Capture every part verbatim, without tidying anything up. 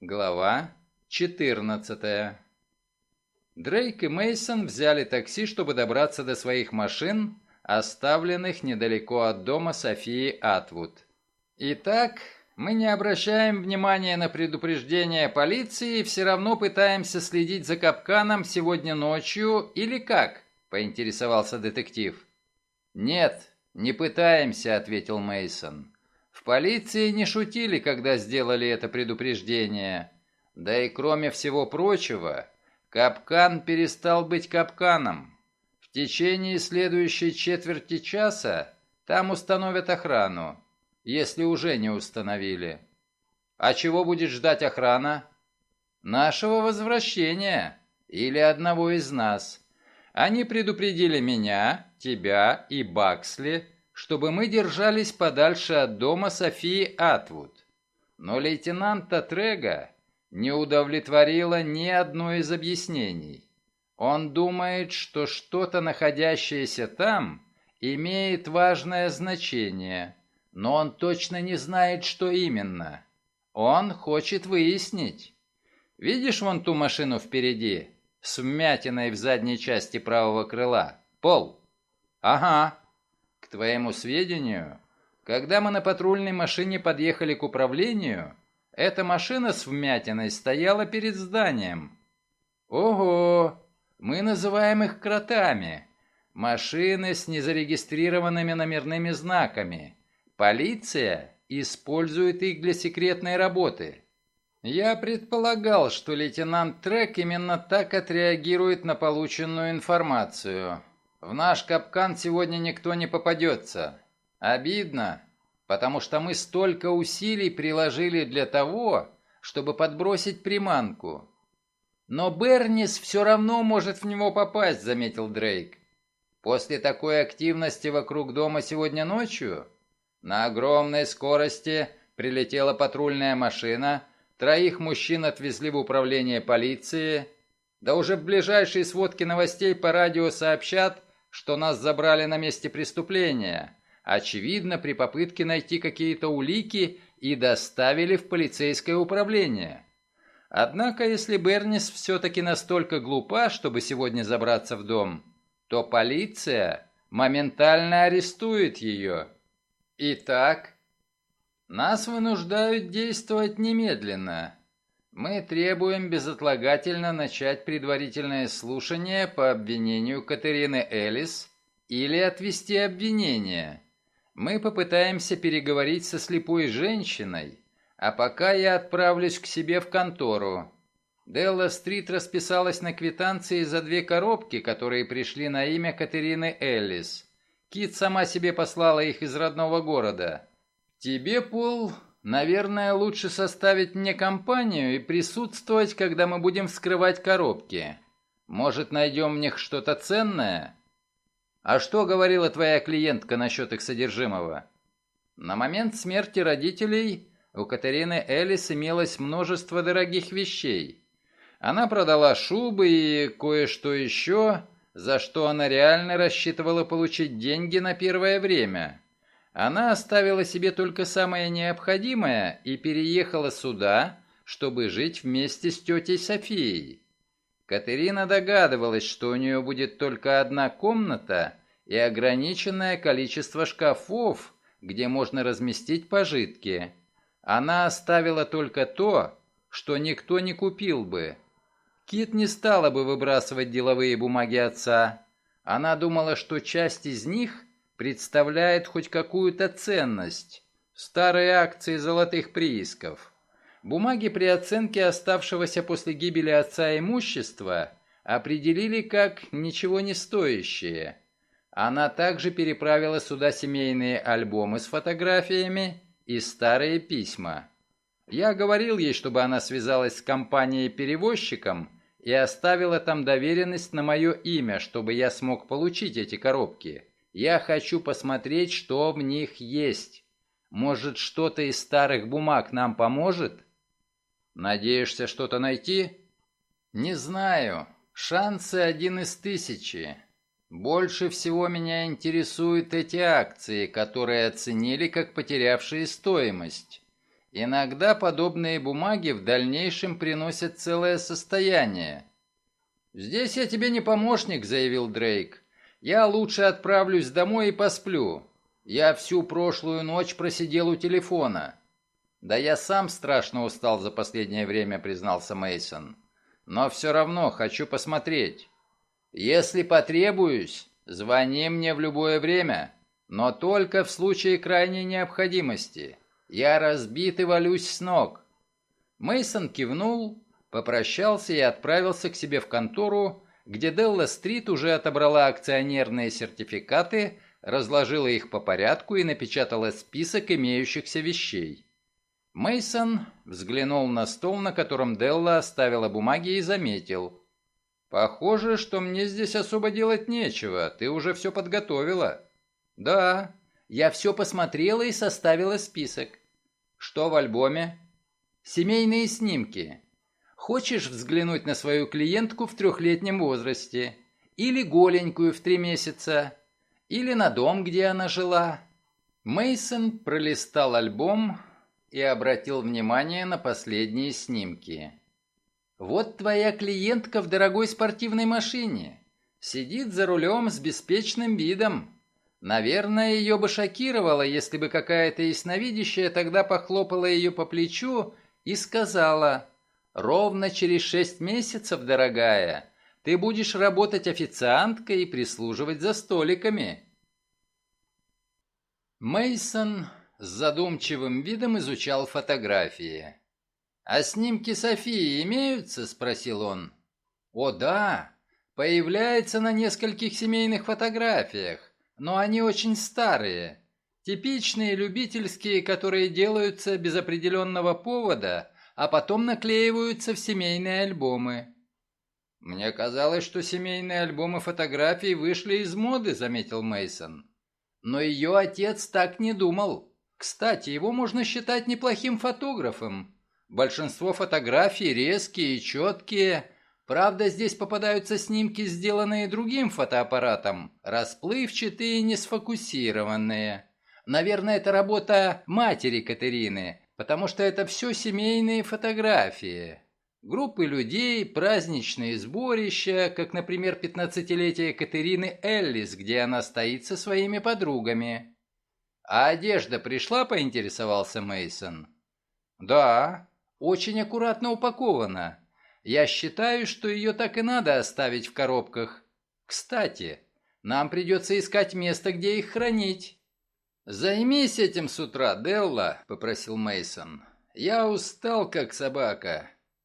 Глава четырнадцатая. Дрейк и Мейсон взяли такси, чтобы добраться до своих машин, оставленных недалеко от дома Софии Атвуд. Итак, мы не обращаем внимания на предупреждение полиции и все равно пытаемся следить за капканом сегодня ночью или как? Поинтересовался детектив. Нет, не пытаемся, ответил Мейсон. В полиции не шутили, когда сделали это предупреждение. Да и кроме всего прочего, капкан перестал быть капканом. В течение следующей четверти часа там установят охрану, если уже не установили. А чего будет ждать охрана? Нашего возвращения или одного из нас. Они предупредили меня, тебя и Баксли, чтобы мы держались подальше от дома Софии Атвуд. Но лейтенанта Трега не удовлетворило ни одно из объяснений. Он думает, что что-то, находящееся там, имеет важное значение, но он точно не знает, что именно. Он хочет выяснить. Видишь вон ту машину впереди, с вмятиной в задней части правого крыла? Пол? Ага. К твоему сведению, когда мы на патрульной машине подъехали к управлению, эта машина с вмятиной стояла перед зданием. Ого! Мы называем их кротами. Машины с незарегистрированными номерными знаками. Полиция использует их для секретной работы. Я предполагал, что лейтенант Трек именно так отреагирует на полученную информацию. В наш капкан сегодня никто не попадется. Обидно, потому что мы столько усилий приложили для того, чтобы подбросить приманку. Но Бернис все равно может в него попасть, заметил Дрейк. После такой активности вокруг дома сегодня ночью на огромной скорости прилетела патрульная машина, троих мужчин отвезли в управление полиции, да уже в ближайшей сводке новостей по радио сообщат, что нас забрали на месте преступления, очевидно, при попытке найти какие-то улики и доставили в полицейское управление. Однако, если Бернис все-таки настолько глупа, чтобы сегодня забраться в дом, то полиция моментально арестует ее. Итак, нас вынуждают действовать немедленно. Мы требуем безотлагательно начать предварительное слушание по обвинению Катерины Элис или отвести обвинение. Мы попытаемся переговорить со слепой женщиной, а пока я отправлюсь к себе в контору. Делла Стрит расписалась на квитанции за две коробки, которые пришли на имя Катерины Элис. Кит сама себе послала их из родного города. Тебе, Пол, наверное, лучше составить мне компанию и присутствовать, когда мы будем вскрывать коробки. Может, найдем в них что-то ценное? А что говорила твоя клиентка насчет их содержимого? На момент смерти родителей у Катерины Элис имелось множество дорогих вещей. Она продала шубы и кое-что еще, за что она реально рассчитывала получить деньги на первое время. Она оставила себе только самое необходимое и переехала сюда, чтобы жить вместе с тетей Софией. Катерина догадывалась, что у нее будет только одна комната и ограниченное количество шкафов, где можно разместить пожитки. Она оставила только то, что никто не купил бы. Кит не стала бы выбрасывать деловые бумаги отца. Она думала, что часть из них представляет хоть какую-то ценность. Старые акции золотых приисков. Бумаги при оценке оставшегося после гибели отца имущества определили как ничего не стоящее. Она также переправила сюда семейные альбомы с фотографиями и старые письма. Я говорил ей, чтобы она связалась с компанией-перевозчиком и оставила там доверенность на мое имя, чтобы я смог получить эти коробки. Я хочу посмотреть, что в них есть. Может, что-то из старых бумаг нам поможет? Надеешься что-то найти? Не знаю. Шансы один из тысячи. Больше всего меня интересуют эти акции, которые оценили как потерявшие стоимость. Иногда подобные бумаги в дальнейшем приносят целое состояние. «Здесь я тебе не помощник», — заявил Дрейк. «Я лучше отправлюсь домой и посплю. Я всю прошлую ночь просидел у телефона». «Да я сам страшно устал за последнее время», — признался Мейсон. «Но все равно хочу посмотреть. Если потребуюсь, звони мне в любое время, но только в случае крайней необходимости. Я разбит и валюсь с ног». Мейсон кивнул, попрощался и отправился к себе в контору, где Делла-стрит уже отобрала акционерные сертификаты, разложила их по порядку и напечатала список имеющихся вещей. Мейсон взглянул на стол, на котором Делла оставила бумаги, и заметил: «Похоже, что мне здесь особо делать нечего, ты уже все подготовила». «Да, я все посмотрела и составила список». «Что в альбоме?» «Семейные снимки. Хочешь взглянуть на свою клиентку в трехлетнем возрасте? Или голенькую в три месяца? Или на дом, где она жила?» Мейсон пролистал альбом и обратил внимание на последние снимки. «Вот твоя клиентка в дорогой спортивной машине. Сидит за рулем с беспечным видом. Наверное, ее бы шокировало, если бы какая-то ясновидящая тогда похлопала ее по плечу и сказала: «Ровно через шесть месяцев, дорогая, ты будешь работать официанткой и прислуживать за столиками». Мейсон с задумчивым видом изучал фотографии. «А снимки Софии имеются?» — спросил он. «О да, появляется на нескольких семейных фотографиях, но они очень старые. Типичные любительские, которые делаются без определенного повода, а потом наклеиваются в семейные альбомы». «Мне казалось, что семейные альбомы фотографий вышли из моды», — заметил Мейсон. «Но ее отец так не думал. Кстати, его можно считать неплохим фотографом. Большинство фотографий резкие и четкие. Правда, здесь попадаются снимки, сделанные другим фотоаппаратом, расплывчатые и не сфокусированные. Наверное, это работа матери Катерины, потому что это все семейные фотографии. Группы людей, праздничные сборища, как, например, пятнадцатилетие Катерины Эллис, где она стоит со своими подругами». «А одежда пришла?» — поинтересовался Мейсон. «Да, очень аккуратно упакована. Я считаю, что ее так и надо оставить в коробках. Кстати, нам придется искать место, где их хранить». «Займись этим с утра, Делла», — попросил Мейсон. «Я устал, как собака.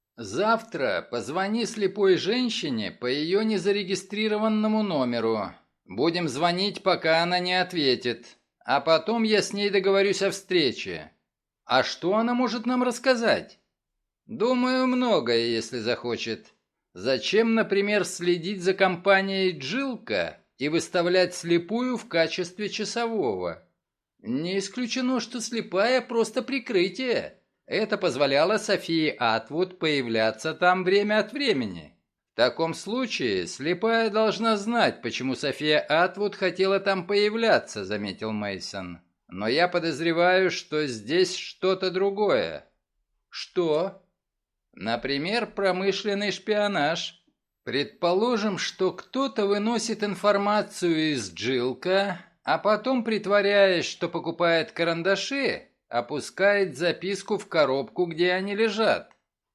Завтра позвони слепой женщине по ее незарегистрированному номеру. Будем звонить, пока она не ответит. А потом я с ней договорюсь о встрече. А что она может нам рассказать?» «Думаю, многое, если захочет. Зачем, например, следить за компанией Джилка и выставлять слепую в качестве часового? Не исключено, что слепая просто прикрытие. Это позволяло Софии Атвуд появляться там время от времени. В таком случае слепая должна знать, почему София Атвуд хотела там появляться», — заметил Мейсон. «Но я подозреваю, что здесь что-то другое». «Что?» «Например, промышленный шпионаж. Предположим, что кто-то выносит информацию из Джилка, а потом, притворяясь, что покупает карандаши, опускает записку в коробку, где они лежат».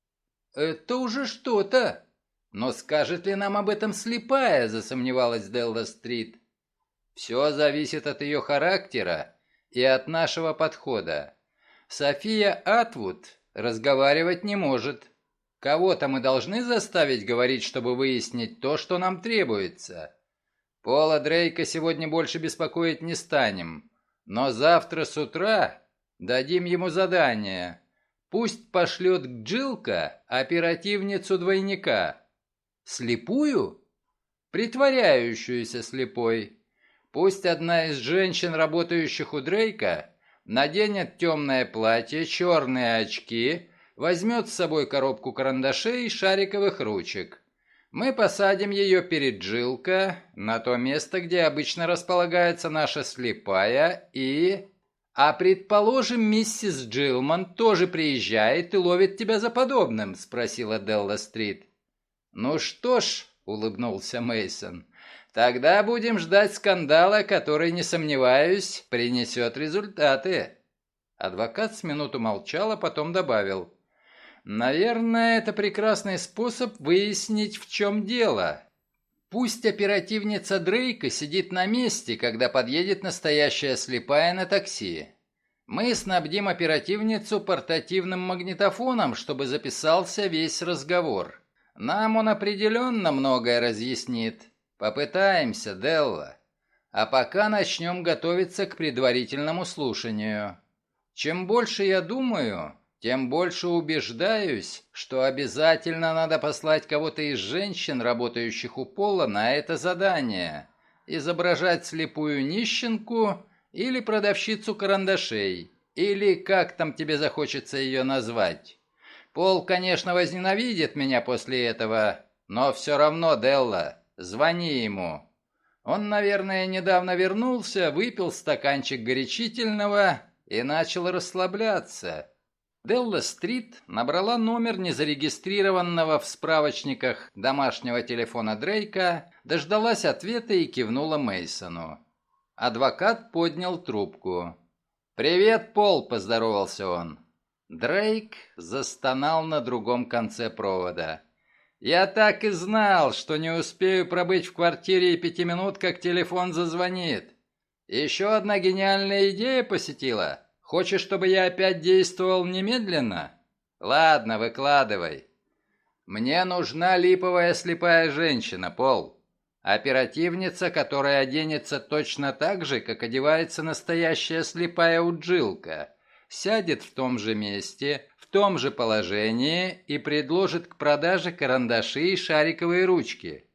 «Это уже что-то. Но скажет ли нам об этом слепая?» — засомневалась Делла-стрит. «Все зависит от ее характера и от нашего подхода. София Атвуд разговаривать не может. Кого-то мы должны заставить говорить, чтобы выяснить то, что нам требуется. Пола Дрейка сегодня больше беспокоить не станем, но завтра с утра дадим ему задание. Пусть пошлет к Джилка оперативницу двойника». «Слепую?» «Притворяющуюся слепой. Пусть одна из женщин, работающих у Дрейка, наденет темное платье, черные очки, возьмет с собой коробку карандашей и шариковых ручек. Мы посадим ее перед Джилка, на то место, где обычно располагается наша слепая, и...» «А предположим, миссис Джилман тоже приезжает и ловит тебя за подобным?» — спросила Делла Стрит. «Ну что ж», — улыбнулся Мейсон, — «тогда будем ждать скандала, который, не сомневаюсь, принесет результаты». Адвокат с минуту молчал, а потом добавил: «Наверное, это прекрасный способ выяснить, в чем дело. Пусть оперативница Дрейка сидит на месте, когда подъедет настоящая слепая на такси. Мы снабдим оперативницу портативным магнитофоном, чтобы записался весь разговор. Нам он определенно многое разъяснит. Попытаемся, Делла. А пока начнем готовиться к предварительному слушанию. Чем больше я думаю, тем больше убеждаюсь, что обязательно надо послать кого-то из женщин, работающих у Пола, на это задание. Изображать слепую нищенку или продавщицу карандашей, или как там тебе захочется ее назвать. Пол, конечно, возненавидит меня после этого, но все равно, Делла, звони ему. Он, наверное, недавно вернулся, выпил стаканчик горячительного и начал расслабляться». Делла Стрит набрала номер незарегистрированного в справочниках домашнего телефона Дрейка, дождалась ответа и кивнула Мейсону. Адвокат поднял трубку. «Привет, Пол», — поздоровался он. Дрейк застонал на другом конце провода. «Я так и знал, что не успею пробыть в квартире и пяти минут, как телефон зазвонит. Еще одна гениальная идея посетила? Хочешь, чтобы я опять действовал немедленно? Ладно, выкладывай. Мне нужна липовая слепая женщина, Пол. Оперативница, которая оденется точно так же, как одевается настоящая слепая уджилка. Сядет в том же месте, в том же положении и предложит к продаже карандаши и шариковые ручки.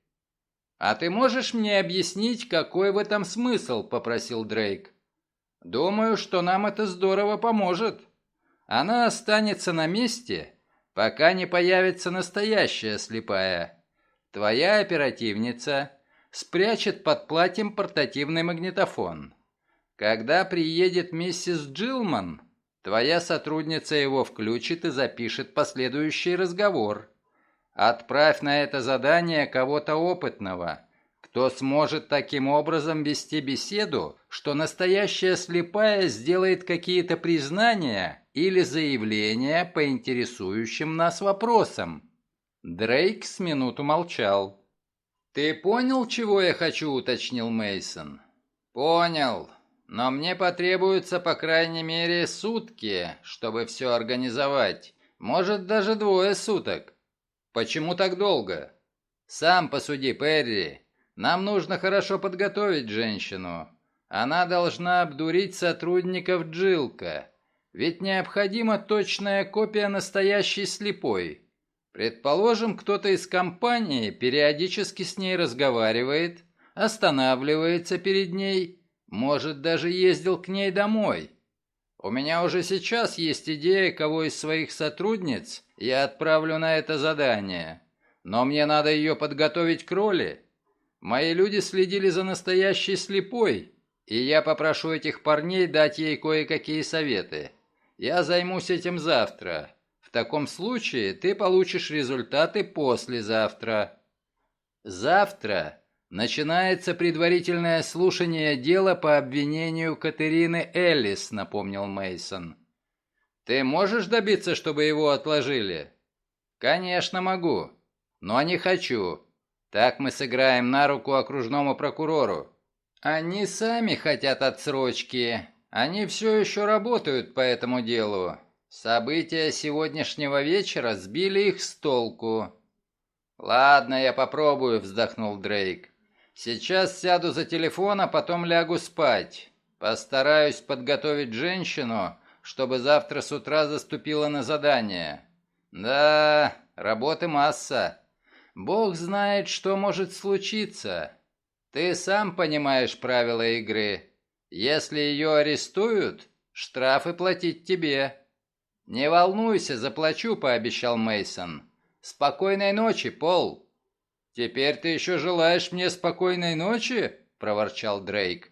«А ты можешь мне объяснить, какой в этом смысл?» – попросил Дрейк. «Думаю, что нам это здорово поможет. Она останется на месте, пока не появится настоящая слепая. Твоя оперативница спрячет под платьем портативный магнитофон. Когда приедет миссис Джилман, твоя сотрудница его включит и запишет последующий разговор. Отправь на это задание кого-то опытного, кто сможет таким образом вести беседу, что настоящая слепая сделает какие-то признания или заявления по интересующим нас вопросам». Дрейк с минуту молчал. «Ты понял, чего я хочу?» — уточнил Мейсон. «Понял, но мне потребуется по крайней мере сутки, чтобы все организовать. Может, даже двое суток. Почему так долго? Сам посуди, Перри. Нам нужно хорошо подготовить женщину. Она должна обдурить сотрудников Джилка. Ведь необходима точная копия настоящей слепой. Предположим, кто-то из компании периодически с ней разговаривает, останавливается перед ней, может, даже ездил к ней домой. У меня уже сейчас есть идея, кого из своих сотрудниц я отправлю на это задание. Но мне надо ее подготовить к роли. Мои люди следили за настоящей слепой, и я попрошу этих парней дать ей кое-какие советы. Я займусь этим завтра. В таком случае ты получишь результаты послезавтра. Завтра начинается предварительное слушание дела по обвинению Катерины Эллис, напомнил Мейсон. Ты можешь добиться, чтобы его отложили? Конечно, могу, но не хочу. Так мы сыграем на руку окружному прокурору. Они сами хотят отсрочки. Они все еще работают по этому делу. События сегодняшнего вечера сбили их с толку. «Ладно, я попробую», — вздохнул Дрейк. «Сейчас сяду за телефон, а потом лягу спать. Постараюсь подготовить женщину, чтобы завтра с утра заступила на задание. Да, работы масса. Бог знает, что может случиться. Ты сам понимаешь правила игры. Если ее арестуют, штрафы платить тебе». «Не волнуйся, заплачу», — пообещал Мейсон. «Спокойной ночи, Пол». «Теперь ты еще желаешь мне спокойной ночи?» — проворчал Дрейк.